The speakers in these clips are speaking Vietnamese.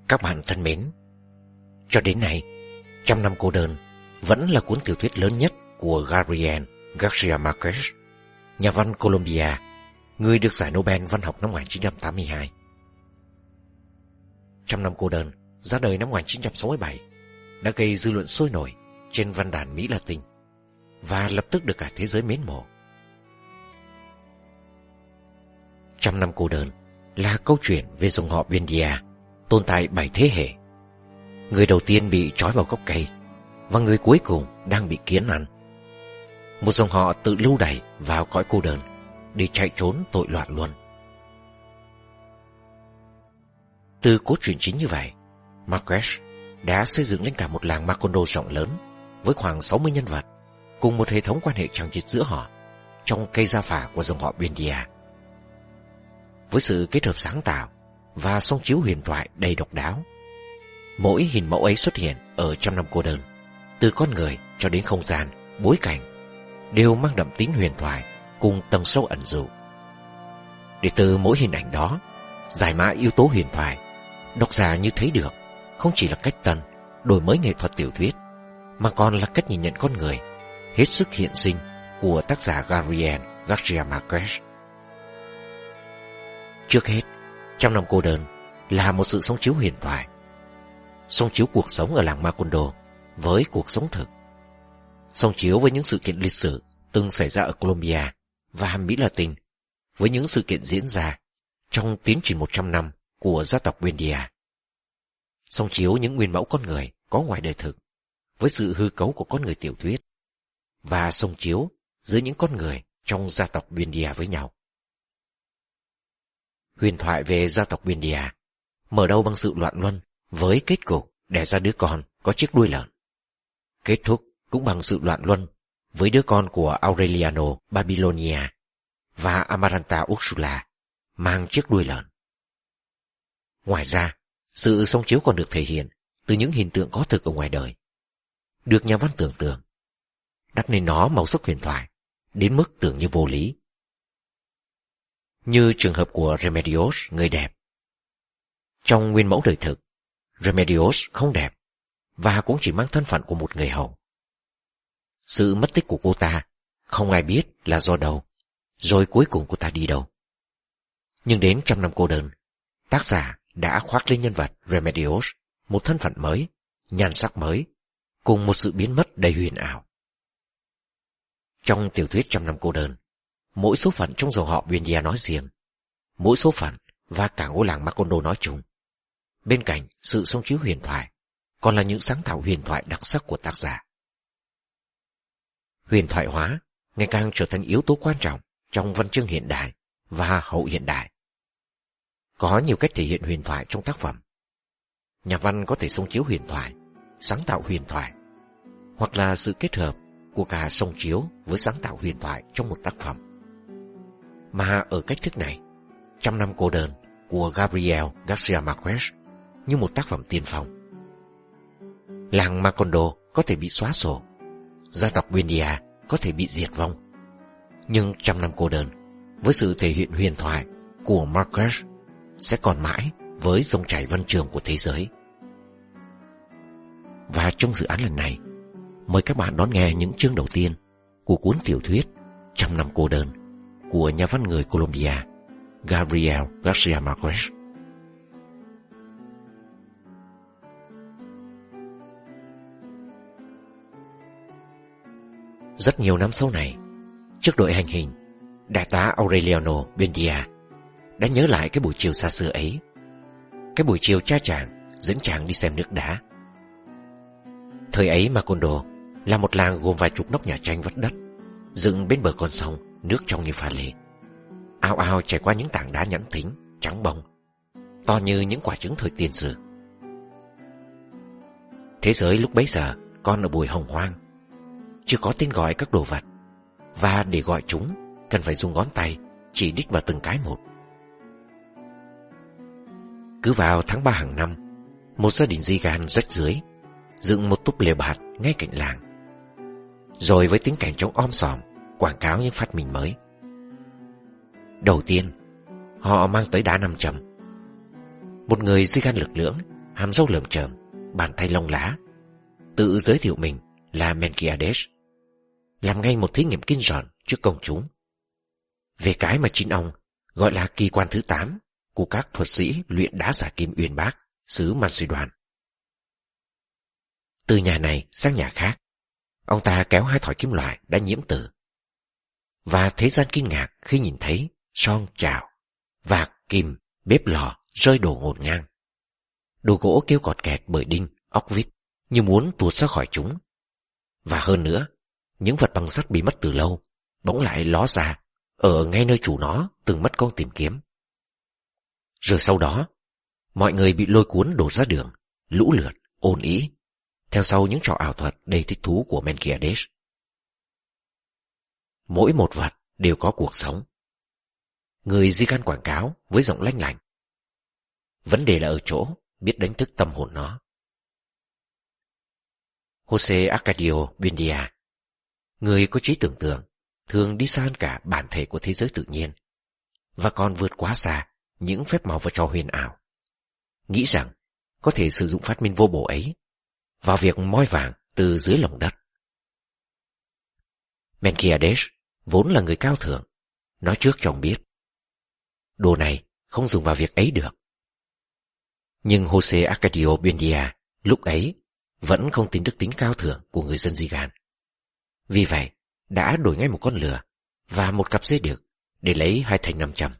Các bạn thân mến, cho đến nay, Trăm năm cô đơn vẫn là cuốn tiểu thuyết lớn nhất của Gabriel Garcia Marquez, nhà văn Colombia, người được giải Nobel văn học năm 1982. Trăm năm cô đơn ra đời năm 1967 đã gây dư luận sôi nổi trên văn đàn Mỹ Latin và lập tức được cả thế giới mến mộ. Trăm năm cô đơn là câu chuyện về dòng họ Buendia tồn tại 7 thế hệ. Người đầu tiên bị trói vào gốc cây và người cuối cùng đang bị kiến ăn. Một dòng họ tự lưu đày vào cõi cô đơn để chạy trốn tội loạn luân. Từ cốt truyện chính như vậy, Marquez đã xây dựng lên cả một làng Macondo rộng lớn với khoảng 60 nhân vật cùng một hệ thống quan hệ chằng chịt giữa họ trong cây gia phả của dòng họ Buendia. Với sự kết hợp sáng tạo và song chiếu huyền thoại đầy độc đáo, mỗi hình mẫu ấy xuất hiện ở Trăm năm cô đơn, từ con người cho đến không gian, bối cảnh, đều mang đậm tính huyền thoại cùng tầng sâu ẩn dụ. Để từ mỗi hình ảnh đó giải mã yếu tố huyền thoại, độc giả như thấy được không chỉ là cách tân đổi mới nghệ thuật tiểu thuyết, mà còn là cách nhìn nhận con người hết sức hiện sinh của tác giả Gabriel Garcia Marquez. Trước hết, Trăm năm cô đơn là một sự song chiếu huyền thoại, song chiếu cuộc sống ở làng Macondo với cuộc sống thực, song chiếu với những sự kiện lịch sử từng xảy ra ở Colombia và Mỹ Latin, với những sự kiện diễn ra trong tiến trình 100 năm của gia tộc Buendia, song chiếu những nguyên mẫu con người có ngoài đời thực với sự hư cấu của con người tiểu thuyết, và song chiếu giữa những con người trong gia tộc Buendia với nhau. Huyền thoại về gia tộc Buendia mở đầu bằng sự loạn luân với kết cục đẻ ra đứa con có chiếc đuôi lợn, kết thúc cũng bằng sự loạn luân với đứa con của Aureliano Babilonia và Amaranta Ursula mang chiếc đuôi lợn. Ngoài ra, sự song chiếu còn được thể hiện từ những hình tượng có thực ở ngoài đời, được nhà văn tưởng tượng, đắp nên nó màu sắc huyền thoại đến mức tưởng như vô lý. Như trường hợp của Remedios, người đẹp. Trong nguyên mẫu đời thực, Remedios không đẹp và cũng chỉ mang thân phận của một người hầu. Sự mất tích của cô ta không ai biết là do đâu, rồi cuối cùng cô ta đi đâu. Nhưng đến Trăm năm cô đơn, tác giả đã khoác lên nhân vật Remedios một thân phận mới, nhan sắc mới, cùng một sự biến mất đầy huyền ảo. Trong tiểu thuyết Trăm năm cô đơn, mỗi số phận trong dòng họ Buendia nói riêng, mỗi số phận và cả ngôi làng Macondo nói chung, bên cạnh sự song chiếu huyền thoại còn là những sáng tạo huyền thoại đặc sắc của tác giả. Huyền thoại hóa ngày càng trở thành yếu tố quan trọng trong văn chương hiện đại và hậu hiện đại. Có nhiều cách thể hiện huyền thoại trong tác phẩm. Nhà văn có thể song chiếu huyền thoại, sáng tạo huyền thoại, hoặc là sự kết hợp của cả song chiếu với sáng tạo huyền thoại trong một tác phẩm. Mà ở cách thức này, Trăm năm cô đơn của Gabriel Garcia Marquez như một tác phẩm tiên phong. Làng Macondo có thể bị xóa sổ, gia tộc Buendia có thể bị diệt vong, nhưng Trăm năm cô đơn với sự thể hiện huyền thoại của Marquez sẽ còn mãi với dòng chảy văn trường của thế giới. Và trong dự án lần này, mời các bạn đón nghe những chương đầu tiên của cuốn tiểu thuyết Trăm năm cô đơn của nhà văn người Colombia Gabriel Garcia Marquez. Rất nhiều năm sau này, trước đội hành hình, đại tá Aureliano Buendia đã nhớ lại cái buổi chiều xa xưa ấy, cái buổi chiều cha chàng dẫn chàng đi xem nước đá. Thời ấy Macondo là một làng gồm vài chục nóc nhà tranh vắt đất, dựng bên bờ con sông, nước trong như pha lê, ao ao chảy qua những tảng đá nhẵn thính, trắng bông, to như những quả trứng thời tiền sử. Thế giới lúc bấy giờ còn ở buổi hồng hoang, chưa có tên gọi các đồ vật, và để gọi chúng cần phải dùng ngón tay chỉ đích vào từng cái một. Cứ vào tháng 3 hàng năm, một gia đình di gan rách rưới dựng một túp lều bạt ngay cạnh làng, rồi với tính cảnh trống om sòm quảng cáo những phát minh mới. Đầu tiên, họ mang tới đá 5 châm. Một người di gan lực lưỡng hàm râu lởm chởm, bàn tay lông lá, tự giới thiệu mình là Melquiades, làm ngay một thí nghiệm kinh ròn trước công chúng về cái mà chính ông gọi là kỳ quan thứ 8 của các thuật sĩ luyện đá giả kim uyên bác xứ Macedon. Từ nhà này sang nhà khác, ông ta kéo 2 thỏi kim loại đã nhiễm tử, và thế gian kinh ngạc khi nhìn thấy son chảo, vạc, kim, bếp lò rơi đổ ngổn ngang. Đồ gỗ kêu cọt kẹt bởi đinh, ốc vít như muốn tuột ra khỏi chúng. Và hơn nữa, những vật bằng sắt bị mất từ lâu bỗng lại ló ra ở ngay nơi chủ nó từng mất công tìm kiếm. Rồi sau đó, mọi người bị lôi cuốn đổ ra đường, lũ lượt, ồn ĩ, theo sau những trò ảo thuật đầy thích thú của Melquiades. Mỗi một vật đều có cuộc sống. Người di can quảng cáo với giọng lanh lảnh. Vấn đề là ở chỗ biết đánh thức tâm hồn nó. Jose Arcadio Buendia, người có trí tưởng tượng, thường đi xa hơn cả bản thể của thế giới tự nhiên, và còn vượt quá xa những phép màu và trò huyền ảo, nghĩ rằng có thể sử dụng phát minh vô bổ ấy vào việc moi vàng từ dưới lòng đất. Melquiades vốn là người cao thượng, nói trước cho ông biết đồ này không dùng vào việc ấy được. Nhưng Jose Arcadio Buendia lúc ấy vẫn không tin đức tính cao thượng của người dân Gigan. Vì vậy, đã đổi ngay một con lừa và một cặp dây đực để lấy 2 thành 500.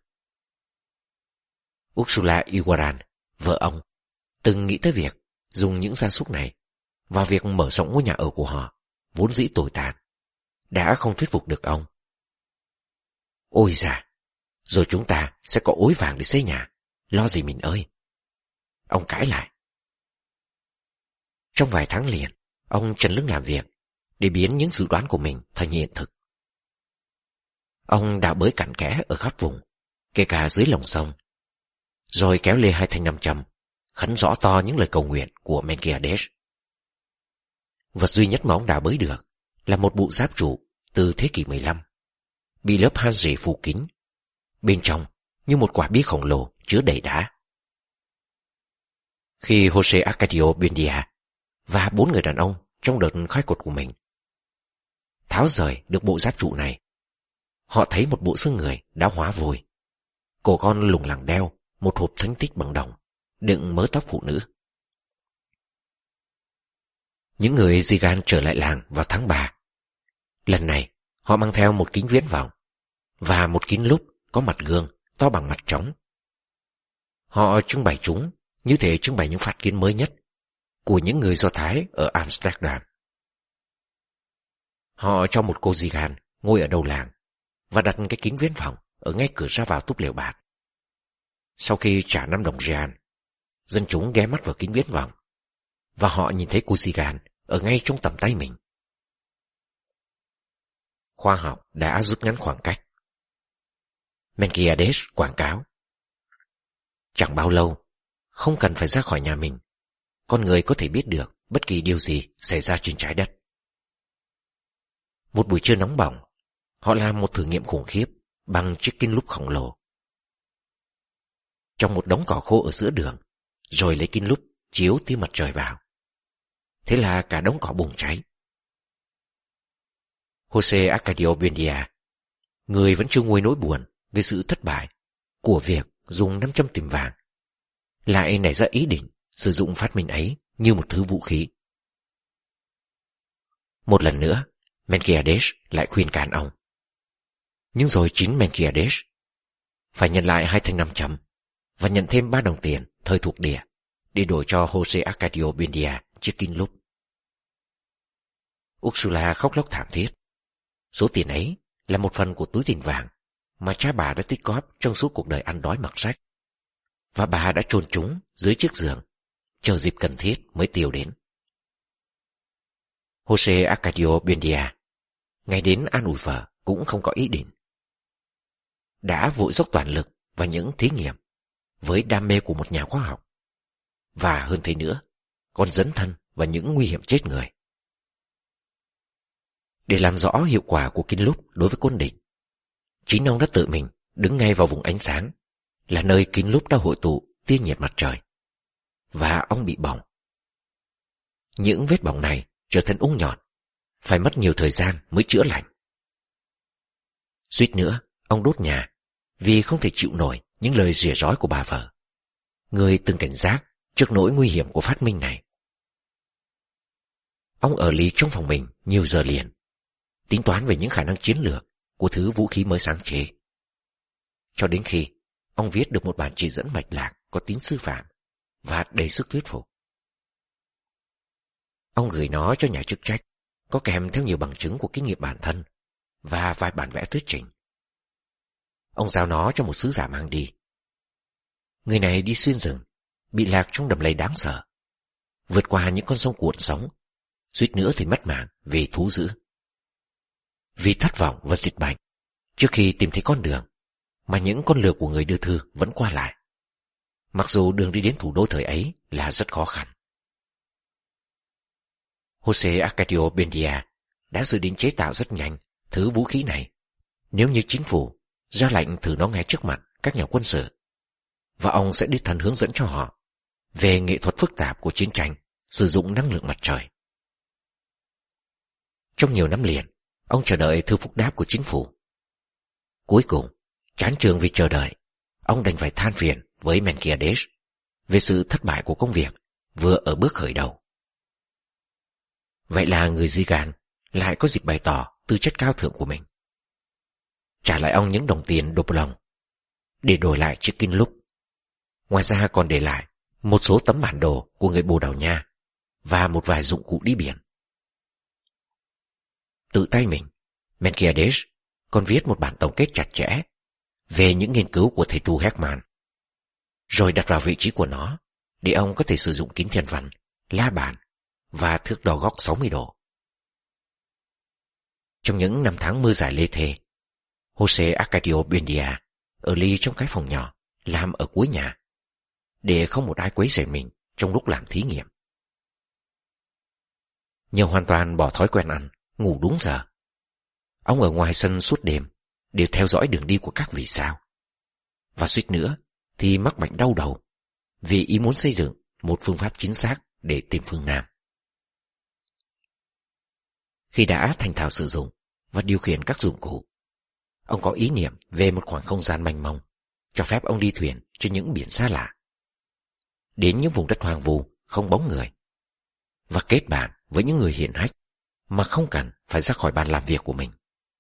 Ursula Iguaran, vợ ông, từng nghĩ tới việc dùng những gia súc này vào việc mở rộng ngôi nhà ở của họ, vốn dĩ tồi tàn, đã không thuyết phục được ông. Ôi già, rồi chúng ta sẽ có ối vàng để xây nhà, lo gì mình ơi. Ông cãi lại. Trong vài tháng liền, ông trần lưng làm việc để biến những dự đoán của mình thành hiện thực. Ông đã bới cặn kẽ ở khắp vùng, kể cả dưới lòng sông, rồi kéo lê 2 thanh 500, khấn rõ to những lời cầu nguyện của Melquiades. Vật duy nhất mà ông đã bới được là một bộ giáp trụ từ thế kỷ 15, bị lớp han rỉ phủ kín, bên trong như một quả bia khổng lồ chứa đầy đá. Khi Jose Arcadio Buendia và 4 người đàn ông trong đợt khai quật của mình tháo rời được bộ giáp trụ này, họ thấy một bộ xương người đã hóa vôi, cổ con lủng lẳng đeo một hộp thánh tích bằng đồng đựng mớ tóc phụ nữ. Những người Gigan trở lại làng vào tháng 3. Lần này họ mang theo một kính viễn vọng và một kính lúp có mặt gương to bằng mặt trống. Họ trưng bày chúng như thể trưng bày những phát kiến mới nhất của những người Do Thái ở Amsterdam. Họ cho một cô Gigan ngồi ở đầu làng và đặt cái kính viễn vọng ở ngay cửa ra vào túp lều bạt. Sau khi trả 5 đồng Real, dân chúng ghé mắt vào kính viễn vọng và họ nhìn thấy cô Gigan ở ngay trong tầm tay mình. Khoa học đã rút ngắn khoảng cách. Melquiades quảng cáo: chẳng bao lâu, không cần phải ra khỏi nhà mình, con người có thể biết được bất kỳ điều gì xảy ra trên trái đất. Một buổi trưa nóng bỏng, họ làm một thử nghiệm khủng khiếp bằng chiếc kính lúp khổng lồ. Trong một đống cỏ khô ở giữa đường, rồi lấy kính lúp chiếu tia mặt trời vào. Thế là cả đống cỏ bùng cháy. Jose Arcadio Buendia, người vẫn chưa nguôi nỗi buồn về sự thất bại của việc dùng 500 tìm vàng, lại nảy ra ý định sử dụng phát minh ấy như một thứ vũ khí. Một lần nữa, Melquiades lại khuyên can ông. Nhưng rồi chính Melquiades phải nhận lại 2 thanh 500 và nhận thêm 3 đồng tiền thời thuộc địa để đổi cho Jose Arcadio Buendia chiếc kính lúp. Ursula khóc lóc thảm thiết. Số tiền ấy là một phần của túi tiền vàng mà cha bà đã tích góp trong suốt cuộc đời ăn đói mặc rách, và bà đã chôn chúng dưới chiếc giường, chờ dịp cần thiết mới tiêu đến. Jose Arcadio Buendia ngay đến an ủi vợ cũng không có ý định. Đã vội dốc toàn lực vào những thí nghiệm với đam mê của một nhà khoa học, và hơn thế nữa, còn dấn thân vào những nguy hiểm chết người. Để làm rõ hiệu quả của kính lúp đối với quân địch, chính ông đã tự mình đứng ngay vào vùng ánh sáng, là nơi kính lúp đã hội tụ tia nhiệt mặt trời, và ông bị bỏng. Những vết bỏng này trở thành ung nhọt, phải mất nhiều thời gian mới chữa lành. Suýt nữa, ông đốt nhà vì không thể chịu nổi những lời rỉa rói của bà vợ, người từng cảnh giác trước nỗi nguy hiểm của phát minh này. Ông ở lì trong phòng mình nhiều giờ liền, tính toán về những khả năng chiến lược của thứ vũ khí mới sáng chế. Cho đến khi ông viết được một bản chỉ dẫn mạch lạc có tính sư phạm và đầy sức thuyết phục. Ông gửi nó cho nhà chức trách, có kèm theo nhiều bằng chứng của kinh nghiệm bản thân và vài bản vẽ thuyết trình. Ông giao nó cho một sứ giả mang đi. Người này đi xuyên rừng, bị lạc trong đầm lầy đáng sợ, vượt qua những con sông cuộn sóng, suýt nữa thì mất mạng vì thú dữ. Vì thất vọng và dịch bệnh, trước khi tìm thấy con đường mà những con lừa của người đưa thư vẫn qua lại, mặc dù đường đi đến thủ đô thời ấy là rất khó khăn. Jose Arcadio Buendia đã dự định chế tạo rất nhanh thứ vũ khí này nếu như chính phủ ra lệnh thử nó ngay trước mặt các nhà quân sự, và ông sẽ đích thân hướng dẫn cho họ về nghệ thuật phức tạp của chiến tranh sử dụng năng lượng mặt trời. Trong nhiều năm liền, ông chờ đợi thư phúc đáp của chính phủ. Cuối cùng, chán chường vì chờ đợi, ông đành phải than phiền với Melquiades về sự thất bại của công việc vừa ở bước khởi đầu. Vậy là người Gigan lại có dịp bày tỏ tư chất cao thượng của mình. Trả lại ông những đồng tiền Doplon để đổi lại chiếc kinh lúc. Ngoài ra còn để lại một số tấm bản đồ của người Bồ Đào Nha và một vài dụng cụ đi biển. Tự tay mình, Melquiades còn viết một bản tổng kết chặt chẽ về những nghiên cứu của thầy tu Heckman, rồi đặt vào vị trí của nó để ông có thể sử dụng kính thiên văn, la bàn và thước đo góc 60 độ. Trong những năm tháng mưa dài lê thê, Jose Arcadio Buendia ở ly trong cái phòng nhỏ làm ở cuối nhà, để không một ai quấy rầy mình trong lúc làm thí nghiệm. Nhờ hoàn toàn bỏ thói quen ăn, ngủ đúng giờ, ông ở ngoài sân suốt đêm để theo dõi đường đi của các vì sao, và suýt nữa thì mắc bệnh đau đầu vì ý muốn xây dựng một phương pháp chính xác để tìm phương Nam. Khi đã thành thạo sử dụng và điều khiển các dụng cụ, ông có ý niệm về một khoảng không gian mênh mông, cho phép ông đi thuyền trên những biển xa lạ, đến những vùng đất hoang vu không bóng người, và kết bạn với những người hiển hách mà không cần phải ra khỏi bàn làm việc của mình.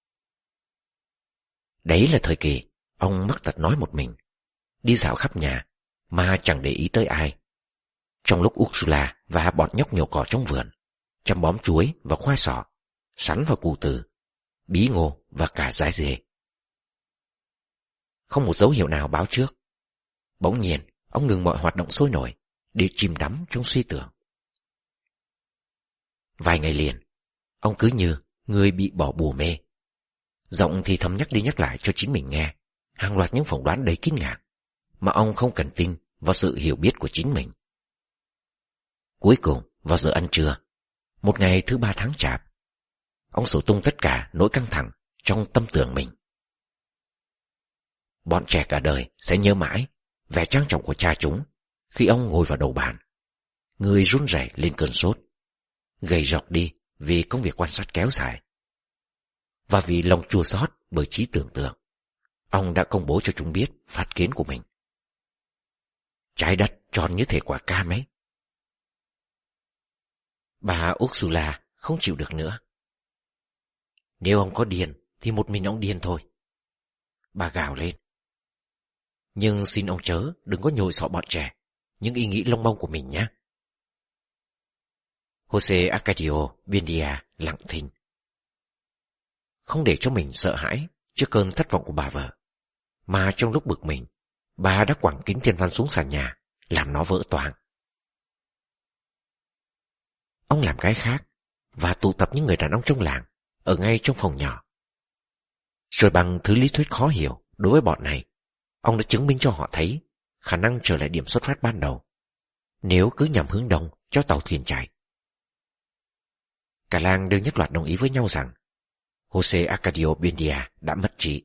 Đấy là thời kỳ ông mắc tật nói một mình, đi dạo khắp nhà mà chẳng để ý tới ai, trong lúc Ursula và bọn nhóc nhổ cỏ trong vườn chăm bón chuối và khoai sọ, sắn và củ từ, bí ngô và cả dái dê. Không một dấu hiệu nào báo trước, bỗng nhiên ông ngừng mọi hoạt động sôi nổi để chìm đắm trong suy tưởng. Vài ngày liền, ông cứ như người bị bỏ bùa mê, giọng thì thầm nhắc đi nhắc lại cho chính mình nghe hàng loạt những phỏng đoán đầy kinh ngạc mà ông không cần tin vào sự hiểu biết của chính mình. Cuối cùng, vào giờ ăn trưa, một ngày thứ 3 tháng Chạp, ông sổ tung tất cả nỗi căng thẳng trong tâm tưởng mình. Bọn trẻ cả đời sẽ nhớ mãi vẻ trang trọng của cha chúng khi ông ngồi vào đầu bàn, người run rẩy lên cơn sốt, gầy rộc đi vì công việc quan sát kéo dài, và vì lòng chua xót bởi trí tưởng tượng, ông đã công bố cho chúng biết phát kiến của mình. Trái đất tròn như thể quả cam ấy. Bà Ursula không chịu được nữa. Nếu ông có điên thì một mình ông điên thôi, bà gào lên. Nhưng xin ông chớ đừng có nhồi sọ bọn trẻ những ý nghĩ lông bông của mình nhé. Jose Arcadio Buendia lặng thinh, không để cho mình sợ hãi trước cơn thất vọng của bà vợ, mà trong lúc bực mình, bà đã quẳng kính thiên văn xuống sàn nhà, làm nó vỡ toang. Ông làm cái khác và tụ tập những người đàn ông trong làng ở ngay trong phòng nhỏ. Rồi bằng thứ lý thuyết khó hiểu đối với bọn này, ông đã chứng minh cho họ thấy khả năng trở lại điểm xuất phát ban đầu nếu cứ nhằm hướng đông cho tàu thuyền chạy. Cả làng đều nhất loạt đồng ý với nhau rằng Jose Arcadio Buendia đã mất trí.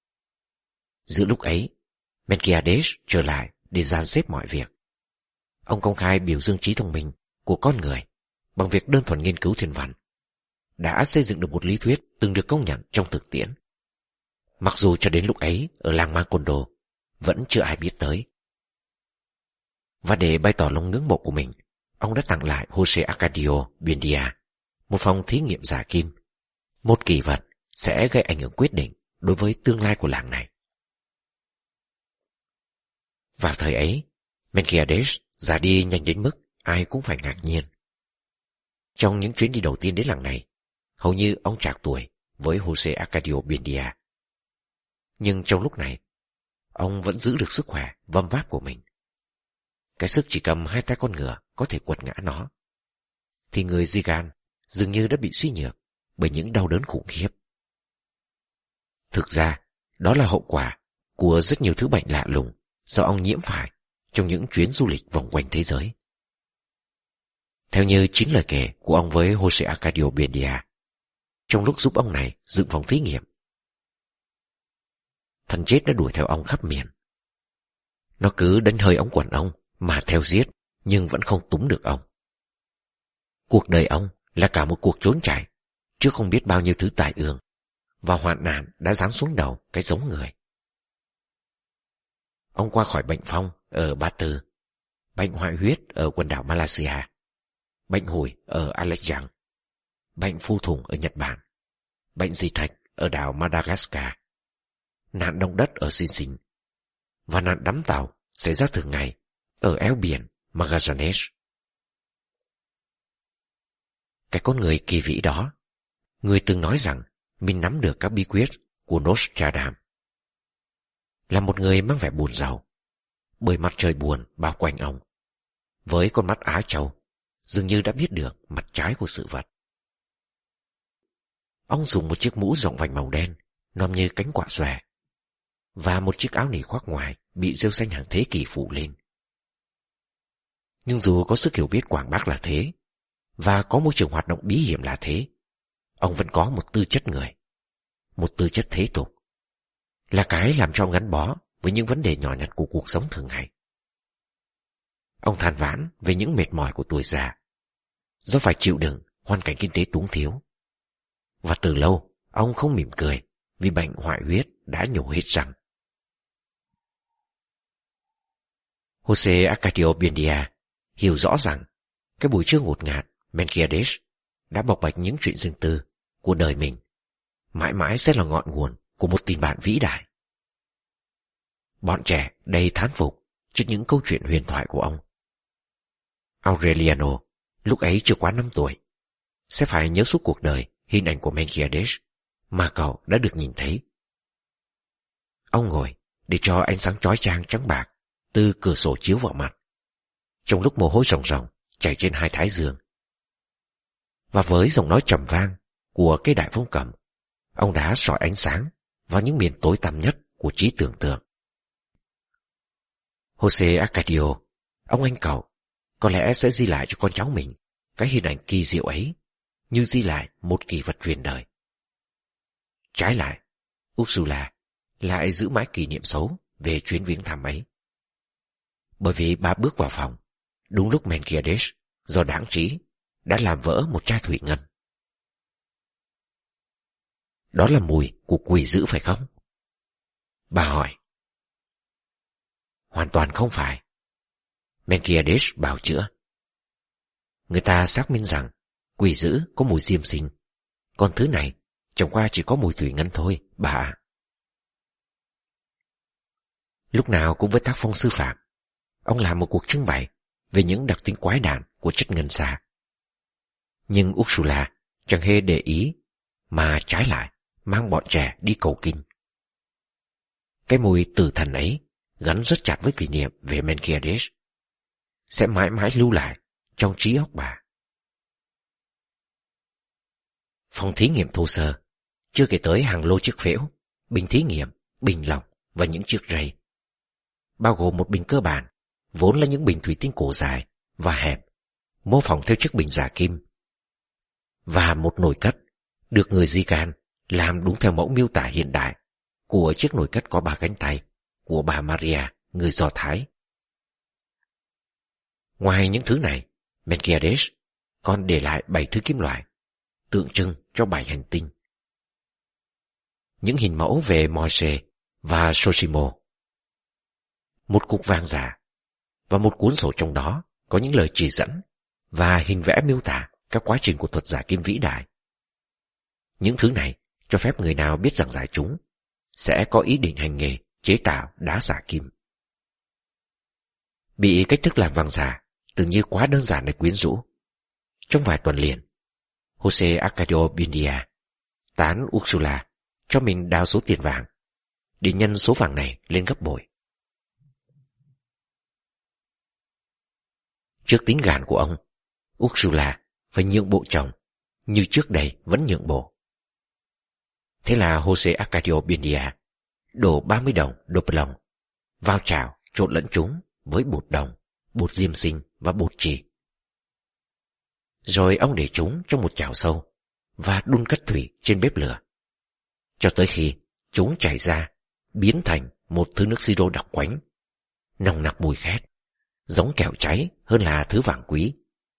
Giữa lúc ấy, Melquiades trở lại để dàn xếp mọi việc. Ông công khai biểu dương trí thông minh của con người bằng việc đơn thuần nghiên cứu thiên văn, đã xây dựng được một lý thuyết từng được công nhận trong thực tiễn. Mặc dù cho đến lúc ấy ở làng Macondo vẫn chưa ai biết tới. Và để bày tỏ lòng ngưỡng mộ của mình, ông đã tặng lại Jose Arcadio Buendia một phòng thí nghiệm giả kim, một kỷ vật sẽ gây ảnh hưởng quyết định đối với tương lai của làng này. Vào thời ấy, Melquiades già đi nhanh đến mức ai cũng phải ngạc nhiên. Trong những chuyến đi đầu tiên đến làng này, hầu như ông trạc tuổi với Jose Arcadio Buendia. Nhưng trong lúc này, ông vẫn giữ được sức khỏe vâm váp của mình. Cái sức chỉ cầm 2 tay con ngựa có thể quật ngã nó. Thì người Zigan dường như đã bị suy nhược bởi những đau đớn khủng khiếp. Thực ra, đó là hậu quả của rất nhiều thứ bệnh lạ lùng do ông nhiễm phải trong những chuyến du lịch vòng quanh thế giới. Theo như chính lời kể của ông với Jose Arcadio Buendia, trong lúc giúp ông này dựng phòng thí nghiệm, thần chết đã đuổi theo ông khắp miền. Nó cứ đánh hơi ống quần ông mà theo giết, nhưng vẫn không túm được ông. Cuộc đời ông là cả một cuộc trốn chạy trước không biết bao nhiêu thứ tai ương, và hoạn nạn đã giáng xuống đầu cái giống người. Ông qua khỏi bệnh phong ở Ba Tư, bệnh hoại huyết ở quần đảo Malaysia, bệnh hủi ở Alexandria, bệnh phu thùng ở Nhật Bản, bệnh dị thạch ở đảo Madagascar, nạn động đất ở Sinh và nạn đắm tàu xảy ra thường ngày ở eo biển Magallanes. Cái con người kỳ vĩ đó, người từng nói rằng mình nắm được các bí quyết của Nostradamus, là một người mang vẻ buồn rầu, bởi mặt trời buồn bao quanh ông, với con mắt Á Châu dường như đã biết được mặt trái của sự vật. Ông dùng một chiếc mũ rộng vành màu đen, nom như cánh quả xòe, và một chiếc áo nỉ khoác ngoài bị rêu xanh hàng thế kỷ phủ lên. Nhưng dù có sức hiểu biết quảng bác là thế, và có môi trường hoạt động bí hiểm là thế, ông vẫn có một tư chất người, một tư chất thế tục, là cái làm cho ông gắn bó với những vấn đề nhỏ nhặt của cuộc sống thường ngày. Ông than vãn về những mệt mỏi của tuổi già, do phải chịu đựng hoàn cảnh kinh tế túng thiếu. Và từ lâu, ông không mỉm cười vì bệnh hoại huyết đã nhổ hết răng. Jose Arcadio Buendia hiểu rõ rằng cái buổi trưa ngột ngạt Melquiades đã bộc bạch những chuyện riêng tư của đời mình mãi mãi sẽ là ngọn nguồn của một tình bạn vĩ đại. Bọn trẻ đầy thán phục trước những câu chuyện huyền thoại của ông. Aureliano, lúc ấy chưa quá 5 tuổi, sẽ phải nhớ suốt cuộc đời hình ảnh của Melquiades mà cậu đã được nhìn thấy. Ông ngồi để cho ánh sáng chói chang trắng bạc từ cửa sổ chiếu vào mặt, trong lúc mồ hôi ròng ròng chảy trên 2 thái dương. Và với giọng nói trầm vang của cái đại phong cầm, ông đã soi ánh sáng vào những miền tối tăm nhất của trí tưởng tượng. Jose Arcadio, ông anh cậu, có lẽ sẽ ghi lại cho con cháu mình cái hình ảnh kỳ diệu ấy, như ghi lại một kỳ vật truyền đời. Trái lại, Ursula lại giữ mãi kỷ niệm xấu về chuyến viếng thăm ấy. Bởi vì bà bước vào phòng đúng lúc Melquiades do đáng trí đã làm vỡ một chai thủy ngân. Đó là mùi của quỷ dữ phải không? Bà hỏi. Hoàn toàn không phải, Melquiades bào chữa. Người ta xác minh rằng quỷ dữ có mùi diêm sinh, còn thứ này chẳng qua chỉ có mùi thủy ngân thôi, bà ạ. Lúc nào cũng với tác phong sư phạm, ông làm một cuộc trưng bày về những đặc tính quái đản của chất ngân xa. Nhưng Ursula chẳng hề để ý, mà trái lại mang bọn trẻ đi cầu kinh. Cái mùi tử thần ấy gắn rất chặt với kỷ niệm về Melquiades, sẽ mãi mãi lưu lại trong trí óc bà. Phòng thí nghiệm thô sơ, chưa kể tới hàng lô chiếc phễu, bình thí nghiệm, bình lọc và những chiếc rây, bao gồm một bình cơ bản, vốn là những bình thủy tinh cổ dài và hẹp, mô phỏng theo chiếc bình giả kim, và một nồi cất được người Zigan làm đúng theo mẫu miêu tả hiện đại của chiếc nồi cất có 3 cánh tay của bà Maria, người Do Thái. Ngoài những thứ này, Melquiades còn để lại 7 thứ kim loại, tượng trưng cho 7 hành tinh. Những hình mẫu về Môi-se và Sosimo, một cục vàng giả và một cuốn sổ trong đó có những lời chỉ dẫn và hình vẽ miêu tả các quá trình của thuật giả kim vĩ đại. Những thứ này cho phép người nào biết giảng giải chúng sẽ có ý định hành nghề chế tạo đá giả kim. Bị cách thức làm vàng giả tưởng như quá đơn giản để quyến rũ, trong vài tuần liền, Jose Arcadio Buendia tán Ursula cho mình đào số tiền vàng để nhân số vàng này lên gấp bội. Trước tính gàn của ông, Ursula phải nhượng bộ chồng như trước đây vẫn nhượng bộ. Thế là Jose Arcadio Buendia đổ 30 đồng Doppelung vào chảo trộn lẫn chúng với bột đồng, bột diêm sinh và bột chì. Rồi ông để chúng trong một chảo sâu và đun cất thủy trên bếp lửa, cho tới khi chúng chảy ra, biến thành một thứ nước siro đặc quánh, nồng nặc mùi khét, giống kẹo cháy hơn là thứ vàng quý.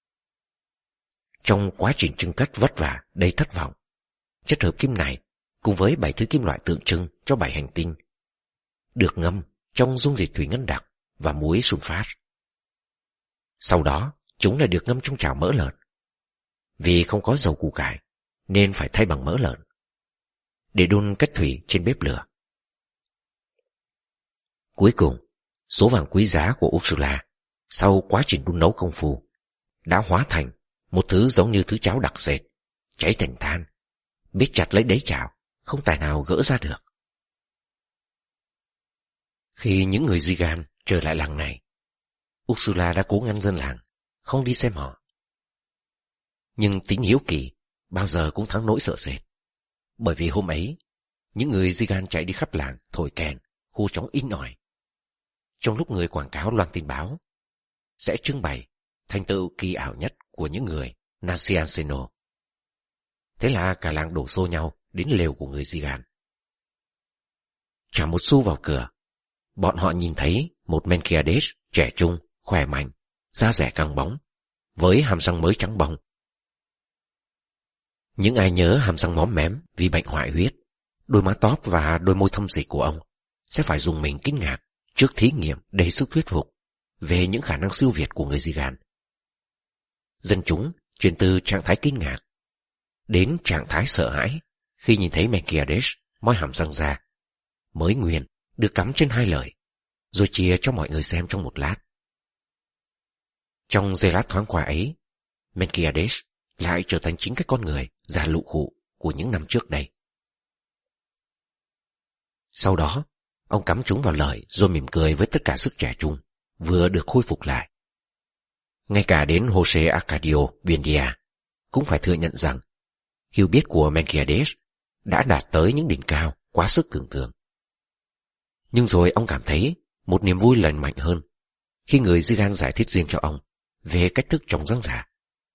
Trong quá trình trưng cất vất vả đầy thất vọng, chất hợp kim này cùng với 7 thứ kim loại tượng trưng cho 7 hành tinh được ngâm trong dung dịch thủy ngân đặc và muối sunfat. Sau đó chúng lại được ngâm trong chảo mỡ lợn. Vì không có dầu củ cải nên phải thay bằng mỡ lợn, để đun cất thủy trên bếp lửa. Cuối cùng, số vàng quý giá của Ursula sau quá trình đun nấu công phu đã hóa thành một thứ giống như thứ cháo đặc sệt, cháy thành than, biết chặt lấy đáy chảo, không tài nào gỡ ra được. Khi những người Zigan trở lại làng này, Ursula đã cố ngăn dân làng không đi xem họ. Nhưng tính hiếu kỳ bao giờ cũng thắng nỗi sợ sệt, bởi vì hôm ấy những người Zigan chạy đi khắp làng thổi kèn, khu trống in ỏi. Trong lúc người quảng cáo loan tin báo sẽ trưng bày thành tựu kỳ ảo nhất của những người Nasianceno. Thế là cả làng đổ xô nhau đến lều của người Zigan. Trả một xu vào cửa, bọn họ nhìn thấy một Melquiades trẻ trung, khỏe mạnh, da dẻ căng bóng, với hàm răng mới trắng bóng. Những ai nhớ hàm răng móm mém vì bệnh hoại huyết, đôi má tóp và đôi môi thâm dịch của ông sẽ phải dùng mình kinh ngạc trước thí nghiệm đầy sức thuyết phục về những khả năng siêu việt của người Zigan. Dân chúng chuyển từ trạng thái kinh ngạc đến trạng thái sợ hãi khi nhìn thấy Melquiades moi hàm răng ra, mới nguyên được cắm trên 2 lời, rồi chia cho mọi người xem trong một lát. Trong giây lát thoáng qua ấy, Melquiades lại trở thành chính cái con người già lụ khụ của những năm trước đây. Sau đó, ông cắm chúng vào lời rồi mỉm cười với tất cả sức trẻ trung vừa được khôi phục lại. Ngay cả đến Jose Arcadio Buendia cũng phải thừa nhận rằng hiểu biết của Melquiades đã đạt tới những đỉnh cao quá sức tưởng tượng. Nhưng rồi ông cảm thấy một niềm vui lành mạnh hơn khi người Zigan giải thích riêng cho ông về cách thức trồng răng giả.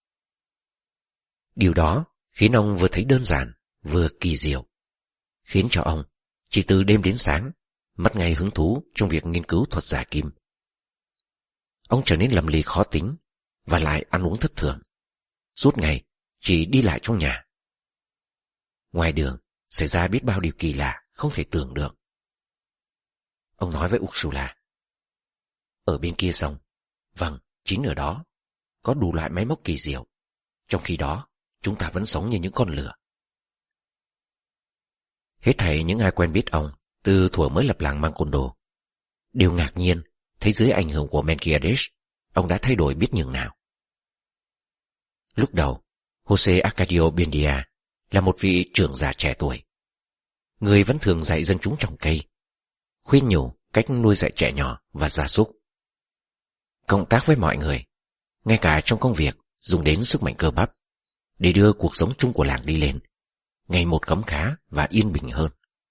Điều đó khiến ông vừa thấy đơn giản vừa kỳ diệu, khiến cho ông chỉ từ đêm đến sáng mất ngay hứng thú trong việc nghiên cứu thuật giả kim. Ông trở nên lầm lì khó tính và lại ăn uống thất thường, suốt ngày chỉ đi lại trong nhà. Ngoài đường xảy ra biết bao điều kỳ lạ không thể tưởng được. Ông nói với Ursula: "Ở bên kia sông, vâng, chính ở đó, có đủ loại máy móc kỳ diệu. Trong khi đó, chúng ta vẫn sống như những con lửa." Hết thảy những ai quen biết ông từ thuở mới lập làng Mancondo đều ngạc nhiên thấy dưới ảnh hưởng của Melquiades, ông đã thay đổi biết nhường nào. Lúc đầu, Jose Arcadio Buendia là một vị trưởng giả trẻ tuổi. Người vẫn thường dạy dân chúng trồng cây, khuyên nhủ cách nuôi dạy trẻ nhỏ và gia súc, cộng tác với mọi người, ngay cả trong công việc dùng đến sức mạnh cơ bắp, để đưa cuộc sống chung của làng đi lên ngày một khấm khá và yên bình hơn.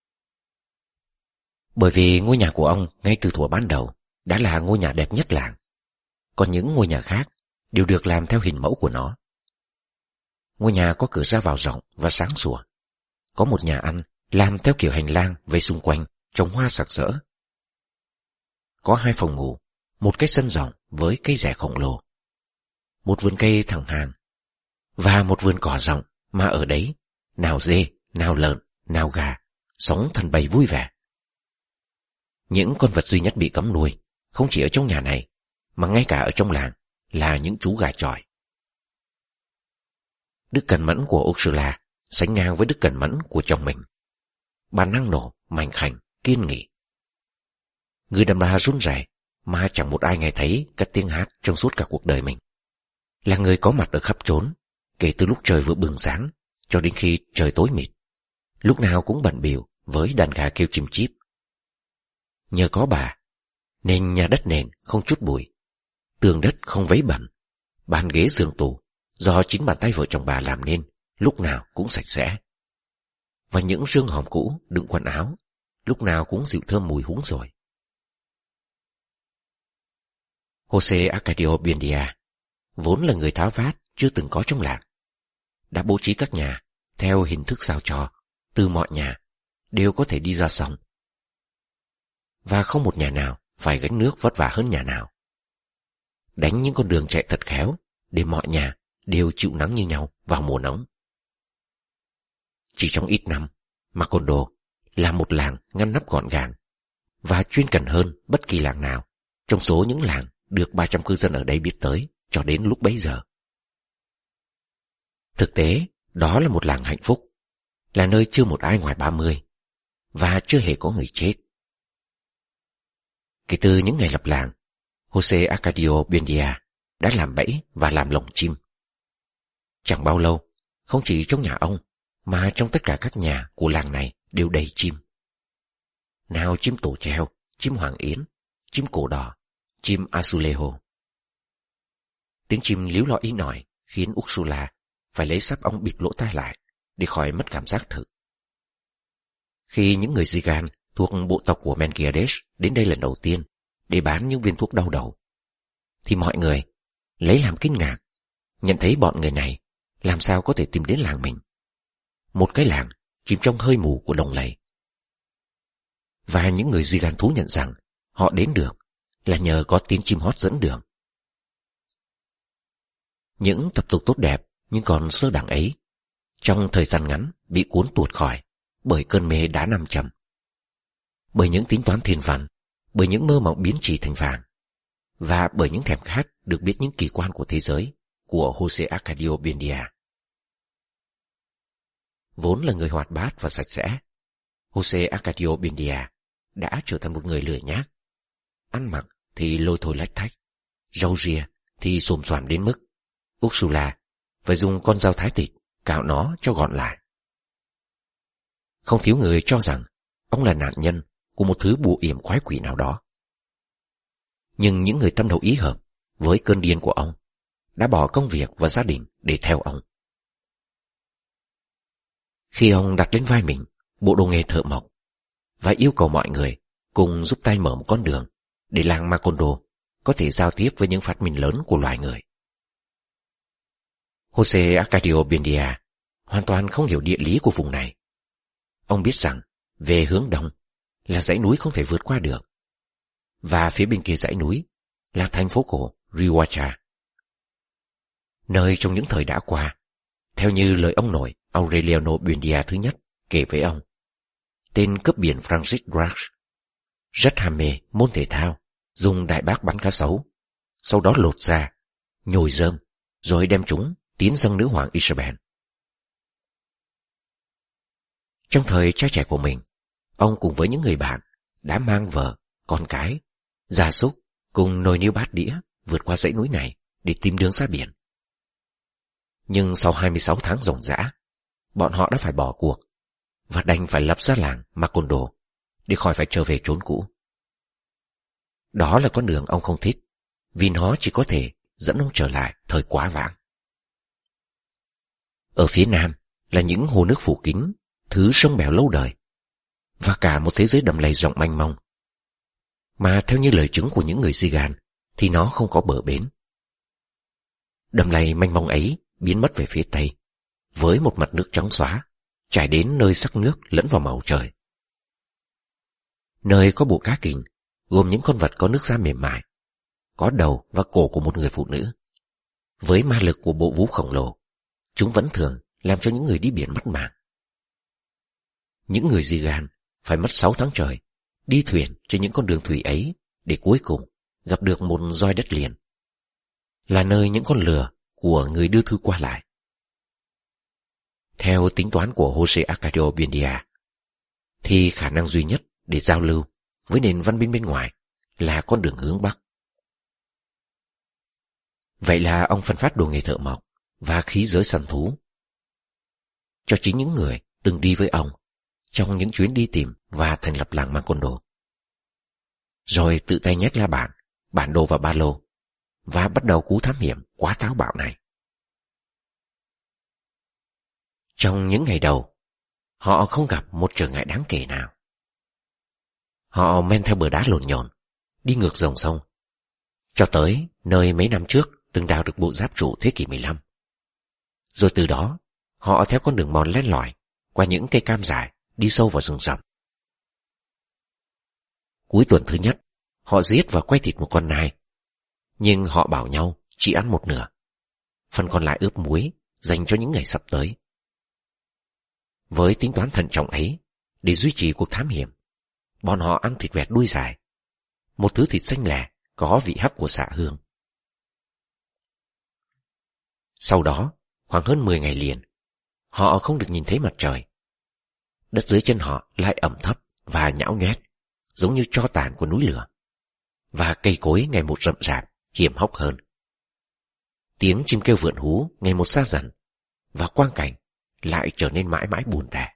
Bởi vì ngôi nhà của ông ngay từ thuở ban đầu đã là ngôi nhà đẹp nhất làng, còn những ngôi nhà khác đều được làm theo hình mẫu của nó. Ngôi nhà có cửa ra vào rộng và sáng sủa, có một nhà ăn làm theo kiểu hành lang vây xung quanh trồng hoa sặc sỡ, có 2 phòng ngủ, một cái sân rộng với cây rẻ khổng lồ một vườn cây thẳng hàng, và một vườn cỏ rộng mà ở đấy nào dê, nào lợn, nào gà sống thân bầy vui vẻ. Những con vật duy nhất bị cấm nuôi không chỉ ở trong nhà này mà ngay cả ở trong làng là những chú gà chọi. Đức cần mẫn của Ursula sánh ngang với đức cần mẫn của chồng mình. Bà năng nổ, mạnh khảnh, kiên nghị. Người đàn bà run rẩy mà chẳng một ai nghe thấy cất tiếng hát trong suốt cả cuộc đời mình. Là người có mặt ở khắp chốn, kể từ lúc trời vừa bừng sáng cho đến khi trời tối mịt, lúc nào cũng bận bịu với đàn gà kêu chim chíp. Nhờ có bà nên nhà đất nền không chút bụi, tường đất không vấy bẩn, bàn ghế giường tủ do chính bàn tay vợ chồng bà làm nên lúc nào cũng sạch sẽ, và những rương hòm cũ đựng quần áo lúc nào cũng dịu thơm mùi húng rồi. Jose Arcadio Buendia vốn là người tháo vát chưa từng có trong làng, đã bố trí các nhà theo hình thức sao cho từ mọi nhà đều có thể đi ra sông, và không một nhà nào phải gánh nước vất vả hơn nhà nào. Đánh những con đường chạy thật khéo để mọi nhà đều chịu nắng như nhau vào mùa nóng. Chỉ trong ít năm, Macondo là một làng ngăn nắp gọn gàng và chuyên cần hơn bất kỳ làng nào trong số những làng được 300 cư dân ở đây biết tới cho đến lúc bấy giờ. Thực tế, đó là một làng hạnh phúc, là nơi chưa một ai ngoài 30 và chưa hề có người chết. Kể từ những ngày lập làng, Jose Arcadio Buendia đã làm bẫy và làm lồng chim. Chẳng bao lâu, không chỉ trong nhà ông mà trong tất cả các nhà của làng này đều đầy chim. Nào chim tổ treo, chim hoàng yến, chim cổ đỏ, chim azulejo. Tiếng chim líu lo ý nổi khiến Ursula phải lấy sáp ong bịt lỗ tai lại để khỏi mất cảm giác thử. Khi những người Zigan thuộc bộ tộc của Mengiades đến đây lần đầu tiên để bán những viên thuốc đau đầu, thì mọi người lấy làm kinh ngạc, nhận thấy bọn người này làm sao có thể tìm đến làng mình, một cái làng chìm trong hơi mù của đồng lầy. Và những người Zigan thú nhận rằng họ đến được là nhờ có tiếng chim hót dẫn đường. Những tập tục tốt đẹp nhưng còn sơ đẳng ấy trong thời gian ngắn bị cuốn tuột khỏi bởi cơn mê đá nam châm, bởi những tính toán thiên văn, bởi những mơ mộng biến chỉ thành vàng, và bởi những thèm khát được biết những kỳ quan của thế giới của Jose Arcadio Buendia. Vốn là người hoạt bát và sạch sẽ, Jose Arcadio Buendia đã trở thành một người lười nhác. Ăn mặc thì lôi thôi lách thách, râu ria thì xồm xoàm đến mức Ursula phải dùng con dao thái thịt cạo nó cho gọn lại. Không thiếu người cho rằng ông là nạn nhân của một thứ bùa yểm quái quỷ nào đó. Nhưng những người tâm đầu ý hợp với cơn điên của ông đã bỏ công việc và gia đình để theo ông. Khi ông đặt lên vai mình bộ đồ nghề thợ mộc và yêu cầu mọi người cùng giúp tay mở một con đường để làng Macondo có thể giao tiếp với những phát minh lớn của loài người, Jose Arcadio Buendia hoàn toàn không hiểu địa lý của vùng này. Ông biết rằng về hướng đông là dãy núi không thể vượt qua được, và phía bên kia dãy núi là thành phố cổ Rihuacha, nơi trong những thời đã qua, theo như lời ông nội Aureliano Buendia thứ nhất kể với ông, tên cướp biển Francis Drake rất ham mê môn thể thao, dùng đại bác bắn cá sấu, sau đó lột ra, nhồi rơm, rồi đem chúng tiến dâng nữ hoàng Isabel. Trong thời trai trẻ của mình, ông cùng với những người bạn đã mang vợ, con cái, gia súc cùng nồi niêu bát đĩa vượt qua dãy núi này để tìm đường ra biển. Nhưng sau 26 tháng ròng rã, bọn họ đã phải bỏ cuộc và đành phải lập ra làng Macondo để khỏi phải trở về chốn cũ. Đó là con đường ông không thích, vì nó chỉ có thể dẫn ông trở lại thời quá vãng. Ở phía nam là những hồ nước phủ kín, thứ sông bèo lâu đời, và cả một thế giới đầm lầy rộng mênh mông, mà theo như lời chứng của những người Zigan thì nó không có bờ bến. Đầm lầy mênh mông ấy biến mất về phía tây, với một mặt nước trắng xóa, trải đến nơi sắc nước lẫn vào màu trời. Nơi có bộ cá kình, gồm những con vật có nước da mềm mại, có đầu và cổ của một người phụ nữ. Với ma lực của bộ vú khổng lồ, chúng vẫn thường làm cho những người đi biển mất mạng. Những người di gan phải mất 6 tháng trời đi thuyền trên những con đường thủy ấy để cuối cùng gặp được một roi đất liền, là nơi những con lừa của người đưa thư qua lại. Theo tính toán của Jose Arcadio Buendia, thì khả năng duy nhất để giao lưu với nền văn minh bên ngoài là con đường hướng Bắc. Vậy là ông phân phát đồ nghề thợ mộc và khí giới săn thú cho chính những người từng đi với ông trong những chuyến đi tìm và thành lập làng Macondo. Rồi tự tay nhét la bản đồ và ba lô và bắt đầu cú thám hiểm quá táo bạo này. Trong những ngày đầu, họ không gặp một trở ngại đáng kể nào. Họ men theo bờ đá lộn nhộn, đi ngược dòng sông, cho tới nơi mấy năm trước từng đào được bộ giáp trụ thế kỷ 15. Rồi từ đó, họ theo con đường mòn len lỏi qua những cây cam dài đi sâu vào rừng rậm. Cuối tuần thứ nhất, họ giết và quay thịt một con nai, nhưng họ bảo nhau chỉ ăn một nửa, phần còn lại ướp muối dành cho những ngày sắp tới. Với tính toán thận trọng ấy, để duy trì cuộc thám hiểm, bọn họ ăn thịt vẹt đuôi dài, một thứ thịt xanh lẻ có vị hắc của xạ hương. Sau đó, khoảng hơn 10 ngày liền, họ không được nhìn thấy mặt trời. Đất dưới chân họ lại ẩm thấp và nhão nhoét, giống như tro tàn của núi lửa, và cây cối ngày một rậm rạp, hiểm hóc hơn. Tiếng chim kêu vượn hú ngày một xa dần, và quang cảnh lại trở nên mãi mãi buồn tẻ.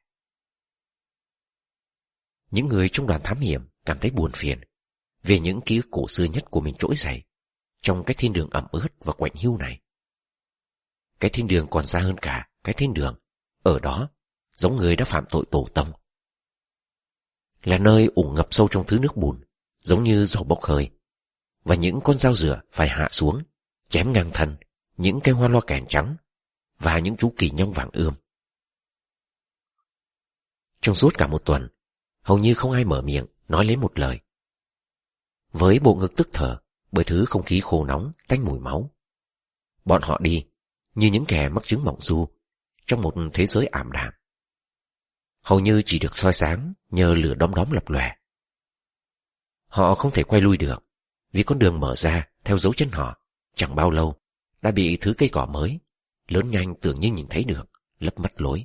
Những người trong đoàn thám hiểm cảm thấy buồn phiền về những ký ức cổ xưa nhất của mình trỗi dậy trong cái thiên đường ẩm ướt và quạnh hiu này. Cái thiên đường còn xa hơn cả cái thiên đường ở đó giống người đã phạm tội tổ tông, là nơi ủng ngập sâu trong thứ nước bùn giống như dầu bốc hơi, và những con dao rửa phải hạ xuống chém ngang thân những cây hoa loa kèn trắng và những chú kỳ nhông vàng ươm. Trong suốt cả một tuần, hầu như không ai mở miệng nói lấy một lời. Với bộ ngực tức thở bởi thứ không khí khô nóng tanh mùi máu, bọn họ đi như những kẻ mắc chứng mộng du trong một thế giới ảm đạm, hầu như chỉ được soi sáng nhờ lửa đom đóm lập lòe. Họ không thể quay lui được, vì con đường mở ra theo dấu chân họ chẳng bao lâu đã bị thứ cây cỏ mới lớn nhanh tưởng như nhìn thấy được lấp mất lối.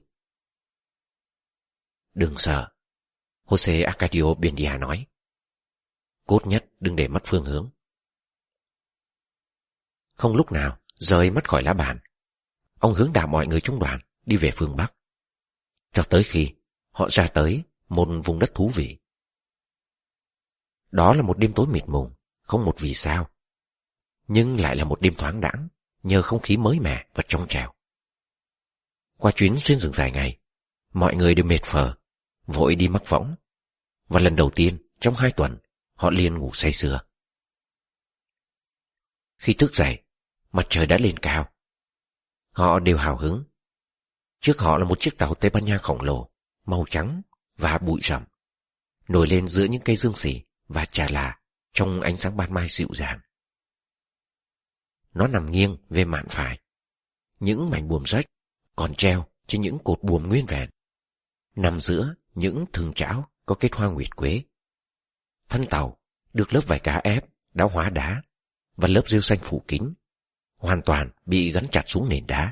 Đừng sợ, Jose Arcadio Buendia nói. Cốt nhất đừng để mất phương hướng. Không lúc nào rời mắt khỏi lá bàn, ông hướng đạo mọi người trong đoàn đi về phương Bắc, cho tới khi họ ra tới một vùng đất thú vị. Đó là một đêm tối mịt mùng, không một vì sao, nhưng lại là một đêm thoáng đãng nhờ không khí mới mẻ và trong trẻo. Qua chuyến xuyên rừng dài ngày, mọi người đều mệt phờ, vội đi mắc võng, và lần đầu tiên trong 2 tuần họ liền ngủ say sưa. Khi thức dậy, mặt trời đã lên cao. Họ đều hào hứng. Trước họ là một chiếc tàu Tây Ban Nha khổng lồ, màu trắng và bụi rậm, nổi lên giữa những cây dương xỉ và trà là trong ánh sáng ban mai dịu dàng. Nó nằm nghiêng về mạn phải, những mảnh buồm rách còn treo trên những cột buồm nguyên vẹn, nằm giữa những thừng chảo có kết hoa nguyệt quế. Thân tàu được lớp vải cá ép đã hóa đá và lớp rêu xanh phủ kín, hoàn toàn bị gắn chặt xuống nền đá.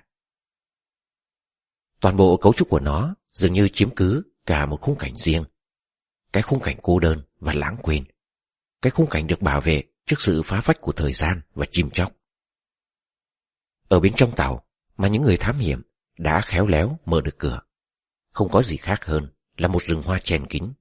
Toàn bộ cấu trúc của nó dường như chiếm cứ cả một khung cảnh riêng, cái khung cảnh cô đơn và lãng quên, cái khung cảnh được bảo vệ trước sự phá phách của thời gian và chim chóc. Ở bên trong tàu mà những người thám hiểm đã khéo léo mở được cửa, không có gì khác hơn là một rừng hoa chen kín.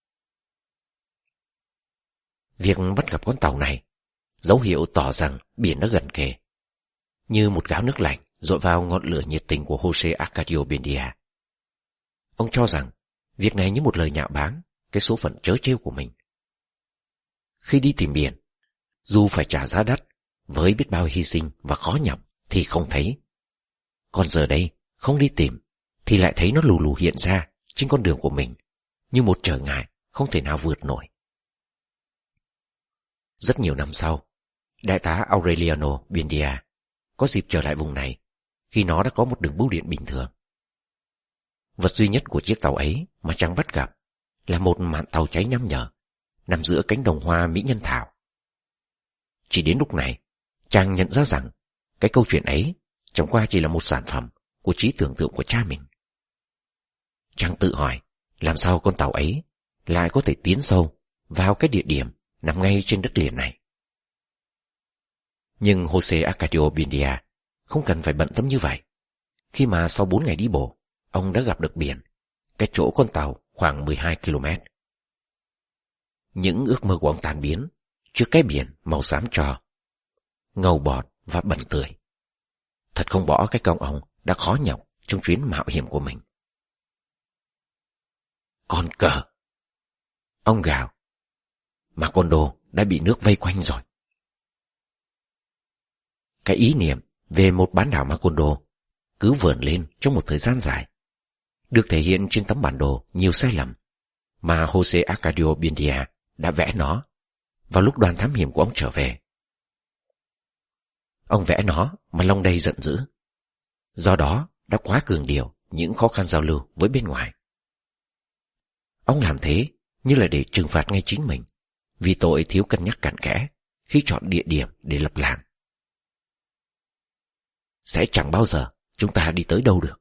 Việc bắt gặp con tàu này dấu hiệu tỏ rằng biển đã gần kề, như một gáo nước lạnh dội vào ngọn lửa nhiệt tình của Jose Arcadio Buendia. Ông cho rằng việc này như một lời nhạo báng cái số phận trớ trêu của mình. Khi đi tìm biển, dù phải trả giá đắt với biết bao hy sinh và khó nhọc thì không thấy. Còn giờ đây, không đi tìm thì lại thấy nó lù lù hiện ra trên con đường của mình như một trở ngại không thể nào vượt nổi. Rất nhiều năm sau, đại tá Aureliano Buendia, có dịp trở lại vùng này khi nó đã có một đường bưu điện bình thường. Vật duy nhất của chiếc tàu ấy mà Trang bắt gặp là một mạn tàu cháy nham nhở nằm giữa cánh đồng hoa mỹ nhân thảo. Chỉ đến lúc này, Trang nhận ra rằng cái câu chuyện ấy chẳng qua chỉ là một sản phẩm của trí tưởng tượng của cha mình. Trang tự hỏi làm sao con tàu ấy lại có thể tiến sâu vào cái địa điểm nằm ngay trên đất liền này. Nhưng Jose Arcadio Buendia không cần phải bận tâm như vậy, khi mà sau 4 ngày đi bộ, ông đã gặp được biển, cách chỗ con tàu khoảng 12 km. Những ước mơ của ông tan biến trước cái biển màu xám tro, ngầu bọt và bẩn tươi. Thật không bỏ cái công ông đã khó nhọc trong chuyến mạo hiểm của mình. Con cờ! Ông gào. Macondo đã bị nước vây quanh rồi. Cái ý niệm về một bán đảo Macondo cứ vờn lên trong một thời gian dài, được thể hiện trên tấm bản đồ nhiều sai lầm mà Jose Arcadio Buendia đã vẽ nó vào lúc đoàn thám hiểm của ông trở về. Ông vẽ nó mà lòng đầy giận dữ, do đó đã quá cường điệu những khó khăn giao lưu với bên ngoài. Ông làm thế như là để trừng phạt ngay chính mình vì tội thiếu cân nhắc cặn kẽ khi chọn địa điểm để lập làng. Sẽ chẳng bao giờ chúng ta đi tới đâu được.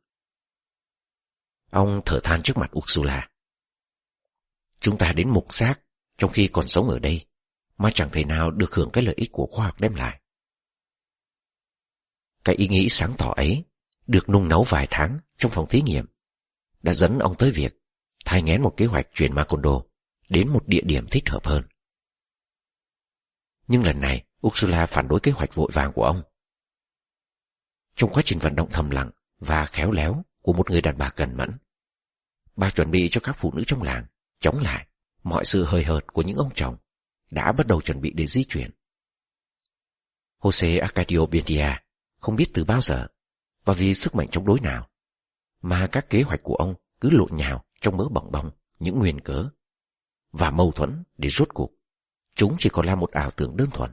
Ông thở than trước mặt Ursula. Chúng ta đến mục xác trong khi còn sống ở đây mà chẳng thể nào được hưởng cái lợi ích của khoa học đem lại. Cái ý nghĩ sáng tỏ ấy được nung nấu vài tháng trong phòng thí nghiệm đã dẫn ông tới việc thai nghén một kế hoạch chuyển Macondo đến một địa điểm thích hợp hơn. Nhưng lần này Ursula phản đối kế hoạch vội vàng của ông. Trong quá trình vận động thầm lặng và khéo léo của một người đàn bà cẩn mẫn, bà chuẩn bị cho các phụ nữ trong làng chống lại mọi sự hời hợt của những ông chồng đã bắt đầu chuẩn bị để di chuyển. Jose Arcadio Buendia không biết từ bao giờ và vì sức mạnh chống đối nào mà các kế hoạch của ông cứ lộn nhào trong mớ bòng bong những nguyên cớ và mâu thuẫn để rốt cuộc chúng chỉ còn là một ảo tưởng đơn thuần.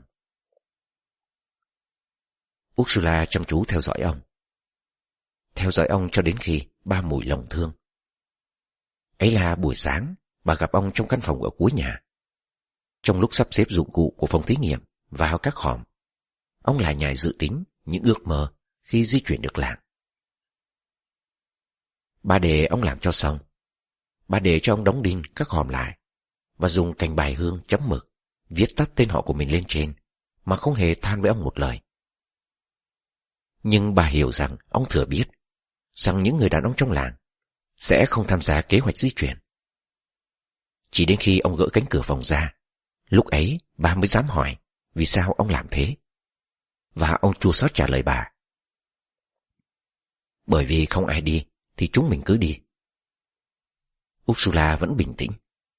Ursula chăm chú theo dõi ông cho đến khi ba mùi lòng thương. Ấy là buổi sáng bà gặp ông trong căn phòng ở cuối nhà. Trong lúc sắp xếp dụng cụ của phòng thí nghiệm vào các hòm, ông lại nhảy dự tính những ước mơ khi di chuyển được làng. Bà để ông làm cho xong. Bà để cho ông đóng đinh các hòm lại và dùng cành bài hương chấm mực viết tắt tên họ của mình lên trên mà không hề than với ông một lời. Nhưng bà hiểu rằng ông thừa biết rằng những người đàn ông trong làng sẽ không tham gia kế hoạch di chuyển. Chỉ đến khi ông gỡ cánh cửa phòng ra, lúc ấy bà mới dám hỏi vì sao ông làm thế. Và ông chua xót trả lời bà. Bởi vì không ai đi thì chúng mình cứ đi. Ursula vẫn bình tĩnh.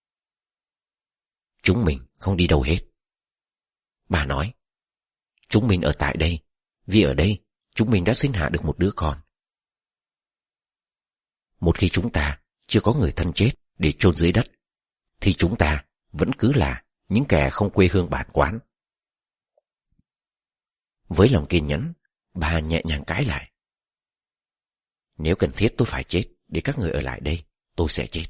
Chúng mình không đi đâu hết. Bà nói, chúng mình ở tại đây vì ở đây chúng mình đã sinh hạ được một đứa con. Một khi chúng ta chưa có người thân chết để chôn dưới đất thì chúng ta vẫn cứ là những kẻ không quê hương bản quán. Với lòng kiên nhẫn, bà nhẹ nhàng cãi lại. Nếu cần thiết tôi phải chết để các người ở lại đây, tôi sẽ chết.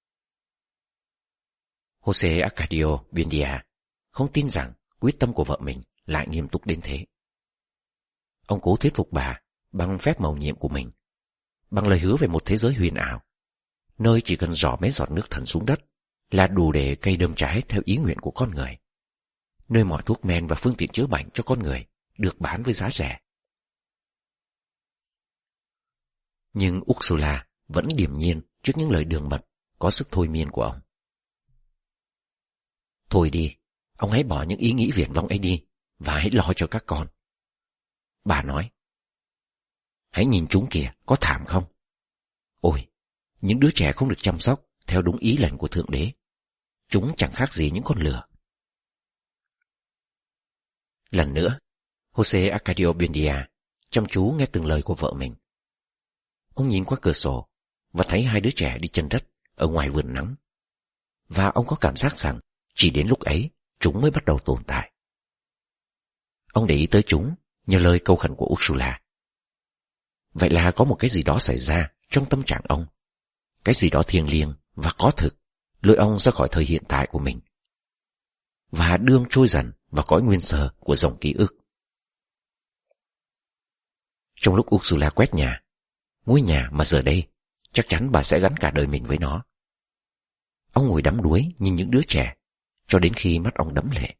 Jose Arcadio Buendia không tin rằng quyết tâm của vợ mình lại nghiêm túc đến thế. Ông cố thuyết phục bà bằng phép mầu nhiệm của mình, bằng lời hứa về một thế giới huyền ảo, nơi chỉ cần rỏ mấy giọt nước thần xuống đất là đủ để cây đơm trái theo ý nguyện của con người, nơi mọi thuốc men và phương tiện chữa bệnh cho con người được bán với giá rẻ. Nhưng Ursula vẫn điềm nhiên trước những lời đường mật có sức thôi miên của ông. Thôi đi, ông hãy bỏ những ý nghĩ viển vông ấy đi và hãy lo cho các con. Bà nói, hãy nhìn chúng kìa, có thảm không? Ôi, những đứa trẻ không được chăm sóc theo đúng ý lệnh của Thượng Đế. Chúng chẳng khác gì những con lừa. Lần nữa, Jose Arcadio Buendia chăm chú nghe từng lời của vợ mình. Ông nhìn qua cửa sổ và thấy hai đứa trẻ đi chân đất ở ngoài vườn nắng. Và ông có cảm giác rằng chỉ đến lúc ấy chúng mới bắt đầu tồn tại. Ông để ý tới chúng nhờ lời cầu khẩn của Ursula. Vậy là có một cái gì đó xảy ra trong tâm trạng ông, cái gì đó thiêng liêng và có thực, lôi ông ra khỏi thời hiện tại của mình và đưa ông trôi dần vào cõi nguyên sơ của dòng ký ức. Trong lúc Ursula quét nhà, ngôi nhà mà giờ đây chắc chắn bà sẽ gắn cả đời mình với nó, ông ngồi đắm đuối nhìn những đứa trẻ cho đến khi mắt ông đẫm lệ.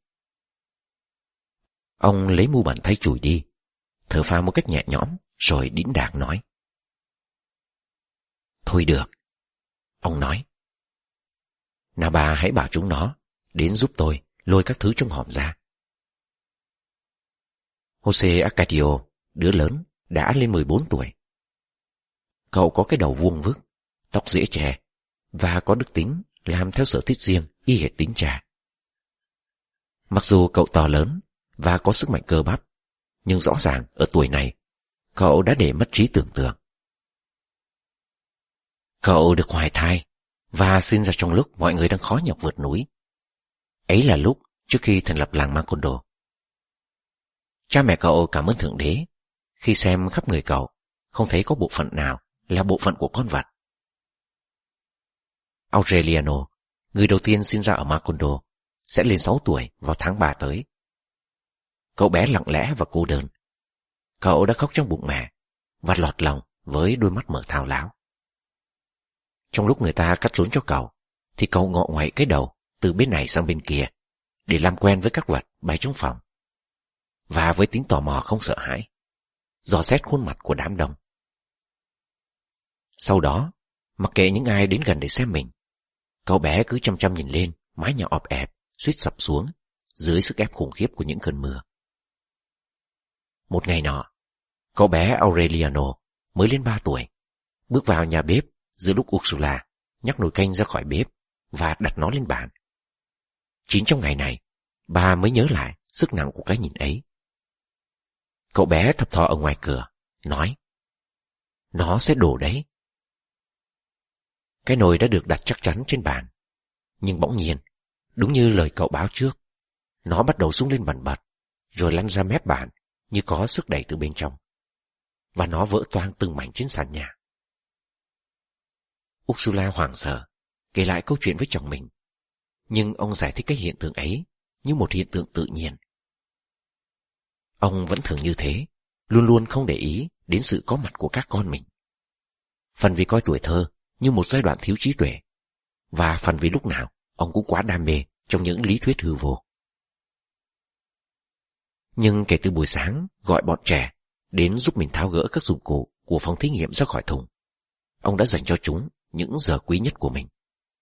Ông lấy mu bàn tay chùi đi, thở phào một cách nhẹ nhõm, rồi đĩnh đạc nói: "Thôi được," ông nói. "Nào bà hãy bảo chúng nó đến giúp tôi lôi các thứ trong hòm ra." Jose Arcadio, đứa lớn, đã lên 14 tuổi. Cậu có cái đầu vuông vức, tóc dễ chè và có đức tính làm theo sở thích riêng y hệt tính cha. Mặc dù cậu to lớn và có sức mạnh cơ bắp, nhưng rõ ràng ở tuổi này cậu đã để mất trí tưởng tượng. Cậu được hoài thai và sinh ra trong lúc mọi người đang khó nhọc vượt núi. Ấy là lúc trước khi thành lập làng Macondo. Cha mẹ cậu cảm ơn Thượng Đế khi xem khắp người cậu không thấy có bộ phận nào là bộ phận của con vật. Aureliano, người đầu tiên sinh ra ở Macondo, sẽ lên 6 tuổi vào tháng 3 tới. Cậu bé lặng lẽ và cô đơn. Cậu đã khóc trong bụng mẹ và lọt lòng với đôi mắt mở thao láo. Trong lúc người ta cắt rốn cho cậu, thì cậu ngọ ngoại cái đầu từ bên này sang bên kia để làm quen với các vật bay trong phòng. Và với tính tò mò không sợ hãi, dò xét khuôn mặt của đám đông. Sau đó, mặc kệ những ai đến gần để xem mình, cậu bé cứ chăm chăm nhìn lên mái nhà ọp ẹp suýt sập xuống dưới sức ép khủng khiếp của những cơn mưa. Một ngày nọ, cậu bé Aureliano mới lên 3 tuổi, bước vào nhà bếp giữa lúc Ursula nhắc nồi canh ra khỏi bếp và đặt nó lên bàn. Chính trong ngày này, bà mới nhớ lại sức nặng của cái nhìn ấy. Cậu bé thập thò ở ngoài cửa, nói: "Nó sẽ đổ đấy." Cái nồi đã được đặt chắc chắn trên bàn, nhưng bỗng nhiên, đúng như lời cậu báo trước, nó bắt đầu rung lên bần bật, rồi lăn ra mép bàn như có sức đẩy từ bên trong, và nó vỡ toang từng mảnh trên sàn nhà. Ursula hoảng sợ kể lại câu chuyện với chồng mình, nhưng ông giải thích cái hiện tượng ấy như một hiện tượng tự nhiên. Ông vẫn thường như thế, luôn luôn không để ý đến sự có mặt của các con mình. Phần vì coi tuổi thơ như một giai đoạn thiếu trí tuệ, và phần vì lúc nào ông cũng quá đam mê trong những lý thuyết hư vô. Nhưng kể từ buổi sáng gọi bọn trẻ đến giúp mình tháo gỡ các dụng cụ của phòng thí nghiệm ra khỏi thùng, ông đã dành cho chúng những giờ quý nhất của mình.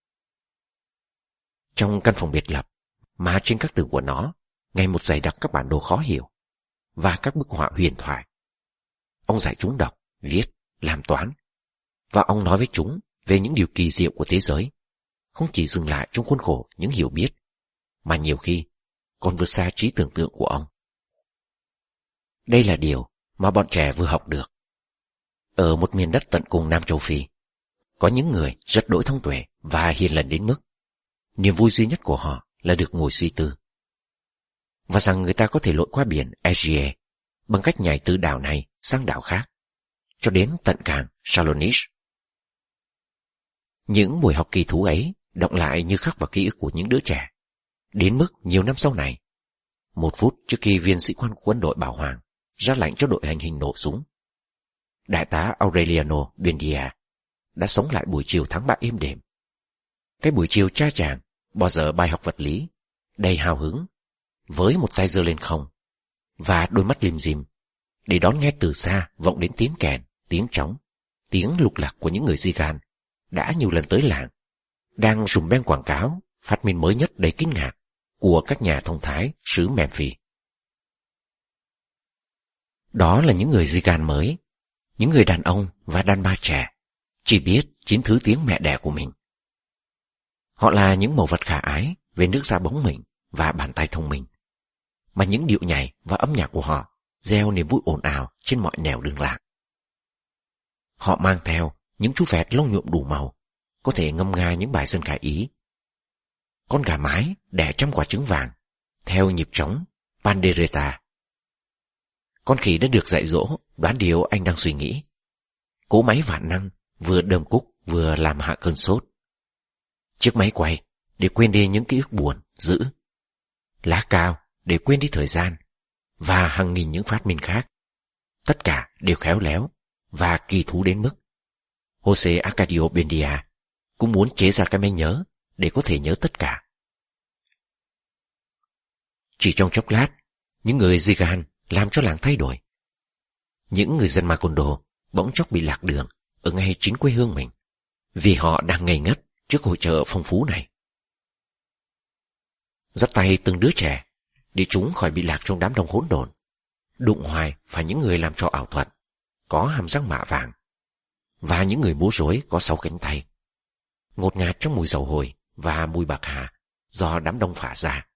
Trong căn phòng biệt lập, mà trên các tường của nó ngày một dày đặc các bản đồ khó hiểu và các bức họa huyền thoại, ông dạy chúng đọc, viết, làm toán, và ông nói với chúng về những điều kỳ diệu của thế giới, không chỉ dừng lại trong khuôn khổ những hiểu biết, mà nhiều khi còn vượt xa trí tưởng tượng của ông. Đây là điều mà bọn trẻ vừa học được. Ở một miền đất tận cùng Nam Châu Phi, có những người rất đỗi thông tuệ và hiền lành đến mức niềm vui duy nhất của họ là được ngồi suy tư, và rằng người ta có thể lội qua biển Aegean bằng cách nhảy từ đảo này sang đảo khác, cho đến tận cảng Salonish. Những buổi học kỳ thú ấy đọng lại như khắc vào ký ức của những đứa trẻ, đến mức nhiều năm sau này, 1 phút trước khi viên sĩ quan của quân đội Bảo Hoàng ra lệnh cho đội hành hình nổ súng, đại tá Aureliano Buendia đã sống lại buổi chiều tháng 3 êm đềm. Cái buổi chiều cha chàng bỏ dở bài học vật lý, đầy hào hứng, với một tay giơ lên không và đôi mắt lim dim, để đón nghe từ xa vọng đến tiếng kèn, tiếng trống, tiếng lục lạc của những người Zigan đã nhiều lần tới làng, đang rùm beng quảng cáo phát minh mới nhất đầy kinh ngạc của các nhà thông thái xứ Memphis. Đó là những người Zigan mới, những người đàn ông và đàn bà trẻ, chỉ biết 9 thứ tiếng mẹ đẻ của mình. Họ là những mẫu vật khả ái về nước da bóng mịn và bàn tay thông minh, mà những điệu nhảy và âm nhạc của họ gieo niềm vui ồn ào trên mọi nẻo đường làng. Họ mang theo những chú vẹt lông nhuộm đủ màu, có thể ngâm nga những bài dân ca Ý. Con gà mái đẻ 100 quả trứng vàng theo nhịp trống pandereta. Con khỉ đã được dạy dỗ đoán điều anh đang suy nghĩ. Cỗ máy vạn năng vừa đơm cúc vừa làm hạ cơn sốt. Chiếc máy quay để quên đi những ký ức buồn, dữ. Lá cao để quên đi thời gian. Và hàng nghìn những phát minh khác. Tất cả đều khéo léo và kỳ thú đến mức Jose Arcadio Buendia cũng muốn chế ra cái máy nhớ để có thể nhớ tất cả. Chỉ trong chốc lát, những người Zigan làm cho làng thay đổi. Những người dân Macondo bỗng chốc bị lạc đường ở ngay chính quê hương mình, vì họ đang ngây ngất trước hội chợ phong phú này. Dắt tay từng đứa trẻ để chúng khỏi bị lạc trong đám đông hỗn độn, đụng hoài phải những người làm trò ảo thuật có hàm răng mạ vàng và những người múa rối có 6 cánh tay, ngột ngạt trong mùi dầu hồi và mùi bạc hà do đám đông phả ra.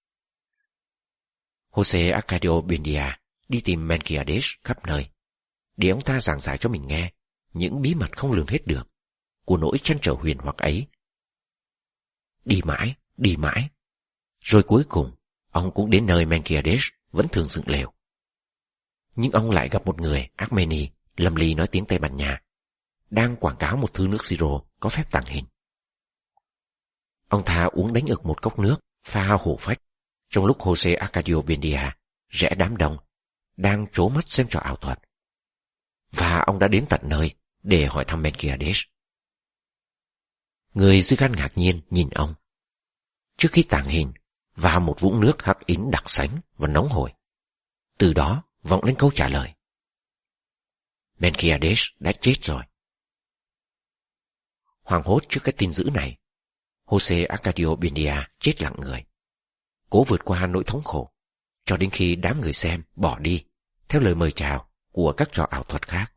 Jose Arcadio Buendia đi tìm Melquiades khắp nơi để ông ta giảng giải cho mình nghe những bí mật không lường hết được của nỗi trăn trở huyền hoặc ấy. Đi mãi, rồi cuối cùng ông cũng đến nơi Melquiades vẫn thường dựng lều. Nhưng ông lại gặp một người Armeni lầm lì nói tiếng Tây Ban Nha, đang quảng cáo một thứ nước siro có phép tàng hình. Ông ta uống đánh ực một cốc nước pha hổ phách trong lúc Jose Arcadio Buendia rẽ đám đông đang trố mắt xem trò ảo thuật. Và ông đã đến tận nơi để hỏi thăm Melquiades. Người Zigan ngạc nhiên nhìn ông. Trước khi tàng hình vào một vũng nước hắc ín đặc sánh và nóng hổi, từ đó vọng lên câu trả lời: Melquiades đã chết rồi. Hoảng hốt trước cái tin dữ này, Jose Arcadio Buendia chết lặng người, cố vượt qua nỗi thống khổ cho đến khi đám người xem bỏ đi theo lời mời chào của các trò ảo thuật khác.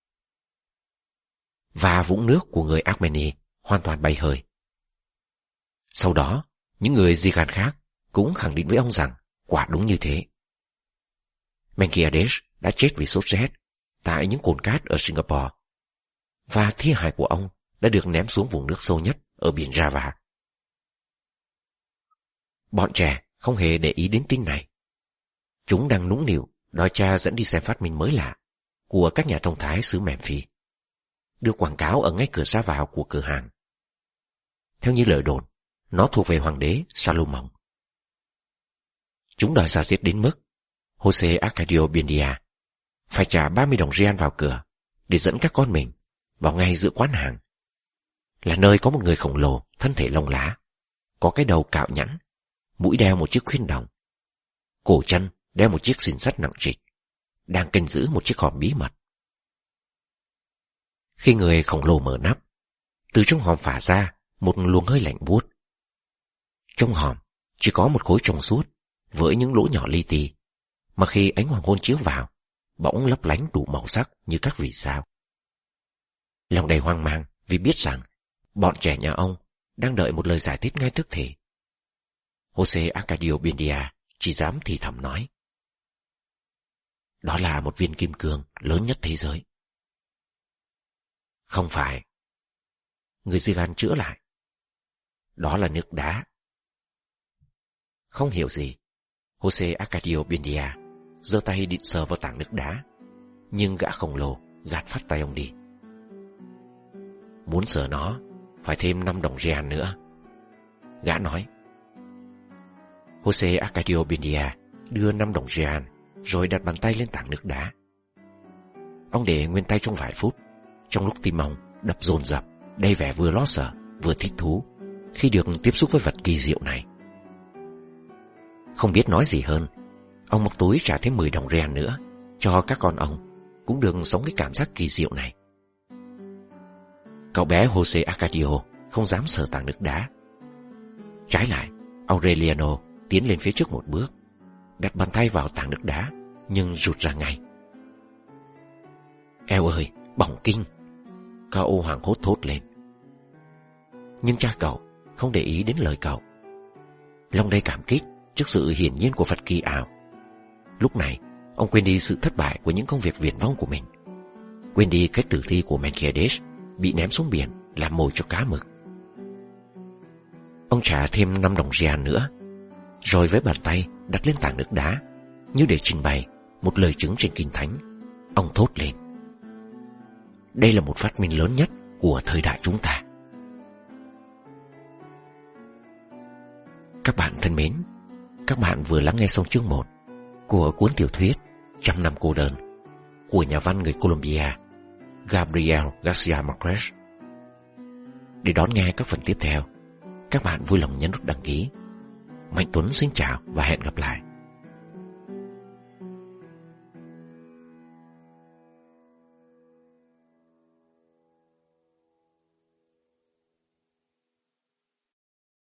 Và vũng nước của người Armeni hoàn toàn bay hơi. Sau đó, những người Zigan khác cũng khẳng định với ông rằng quả đúng như thế. Melquiades đã chết vì sốt rét tại những cồn cát ở Singapore, và thi hài của ông đã được ném xuống vùng nước sâu nhất ở biển Java. Bọn trẻ không hề để ý đến tin này. Chúng đang nũng nịu đòi cha dẫn đi xem phát minh mới lạ của các nhà thông thái xứ Memphis, được quảng cáo ở ngay cửa ra vào của cửa hàng. Theo như lời đồn, nó thuộc về hoàng đế Salomon. Chúng đòi ra diết đến mức Jose Arcadio Buendia phải trả 30 đồng rial vào cửa để dẫn các con mình vào ngay giữa quán hàng, là nơi có một người khổng lồ thân thể lông lá, có cái đầu cạo nhẵn, mũi đeo một chiếc khuyên đồng, cổ chân đeo một chiếc xìn sắt nặng trịch, đang canh giữ một chiếc hòm bí mật. Khi người khổng lồ mở nắp, từ trong hòm phả ra một luồng hơi lạnh buốt. Trong hòm chỉ có một khối trong suốt với những lỗ nhỏ li ti, mà khi ánh hoàng hôn chiếu vào, bỗng lấp lánh đủ màu sắc như các vì sao. Lòng đầy hoang mang vì biết rằng bọn trẻ nhà ông đang đợi một lời giải thích ngay tức thì. Jose Arcadio Buendia chỉ dám thì thầm nói: đó là một viên kim cương lớn nhất thế giới. Không phải. Người Zigan chữa lại: đó là nước đá. Không hiểu gì, Jose Arcadio Buendia giơ tay định sờ vào tảng nước đá, nhưng gã khổng lồ gạt phát tay ông đi. Muốn sờ nó phải thêm 5 đồng rial nữa, gã nói. Jose Arcadio Buendia đưa 5 đồng rial rồi đặt bàn tay lên tảng nước đá. Ông để nguyên tay trong vài phút, trong lúc tim ông đập dồn dập, đầy vẻ vừa lo sợ vừa thích thú khi được tiếp xúc với vật kỳ diệu này. Không biết nói gì hơn, ông móc túi trả thêm 10 đồng rial nữa cho các con ông cũng được sống cái cảm giác kỳ diệu này. Cậu bé Jose Arcadio không dám sờ tảng nước đá. Trái lại, Aureliano tiến lên phía trước một bước, đặt bàn tay vào tảng nước đá nhưng rụt ra ngay. Eo ơi, bỏng kinh! Cậu hoảng hốt thốt lên. Nhưng cha cậu không để ý đến lời cậu. Lòng đầy cảm kích trước sự hiển nhiên của vật kỳ ảo. Lúc này, ông quên đi sự thất bại của những công việc viển vông của mình, quên đi cái tử thi của Melquiades bị ném xuống biển làm mồi cho cá mực. Ông trả thêm 5 đồng rial nữa, rồi với bàn tay đặt lên tảng nước đá như để trình bày một lời chứng trên kinh thánh. Ông thốt lên: đây là một phát minh lớn nhất của thời đại chúng ta. Các bạn thân mến, các bạn vừa lắng nghe xong chương 1 của cuốn tiểu thuyết Trăm năm cô đơn của nhà văn người Colombia Gabriel Garcia Marquez. Để đón nghe các phần tiếp theo, các bạn vui lòng nhấn nút đăng ký. Mạnh Tuấn xin chào và hẹn gặp lại.